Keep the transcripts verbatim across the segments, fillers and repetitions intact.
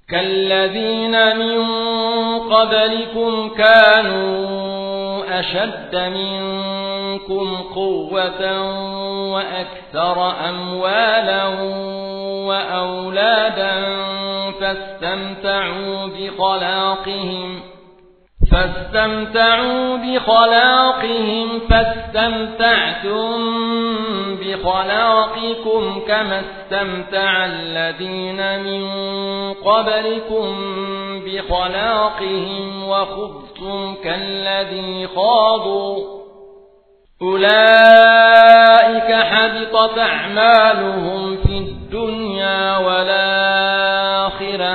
كالذين من قبلكم كانوا أشد منكم قوة وأكثر أموالا وأولادا فاستمتعوا بخلاقهم فاستمتعوا بخلاقهم فاستمتعتم بخلاقكم كما استمتع الذين من قبلكم بخلاقهم وخضتم كالذي خاضوا أولئك حبطت أعمالهم في الدنيا والآخرة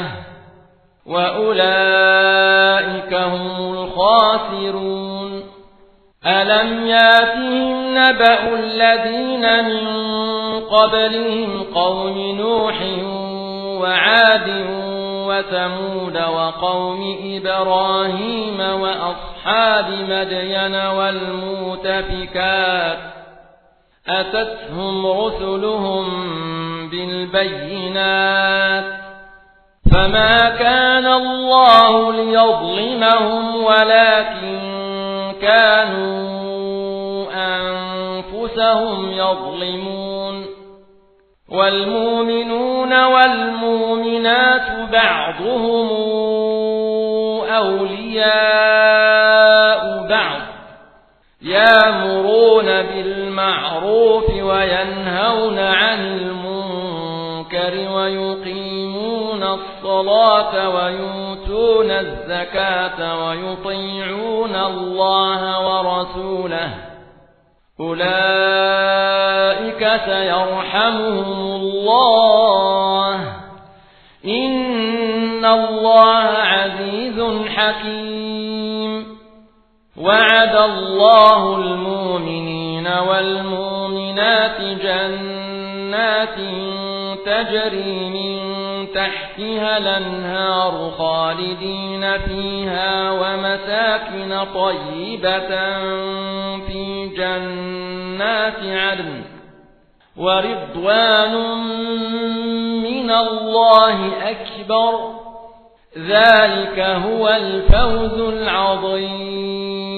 وأولئك هم الخاسرون ألم ياتهم نبأ الذين من قبلهم قوم نوح وعاد وثمود وقوم إبراهيم وأصحاب مدين والمؤتفكات أتتهم رسلهم بالبينات فما كان الله ليظلمهم ولكن كانوا أنفسهم يظلمون والمؤمنون والمؤمنات بعضهم أولياء بعض يأمرون بالمعروف وينهون عن المنكر ويقيمون الصلاة ويؤتون الزكاة ويطيعون الله ورسوله أولئك سيرحمهم الله إن الله عزيز حكيم وعد الله المؤمنين والمؤمنات جنات تجري من تحتها الأنهار خالدين فيها ومساكن طيبة في جنات عدن ورضوان من الله أكبر ذلك هو الفوز العظيم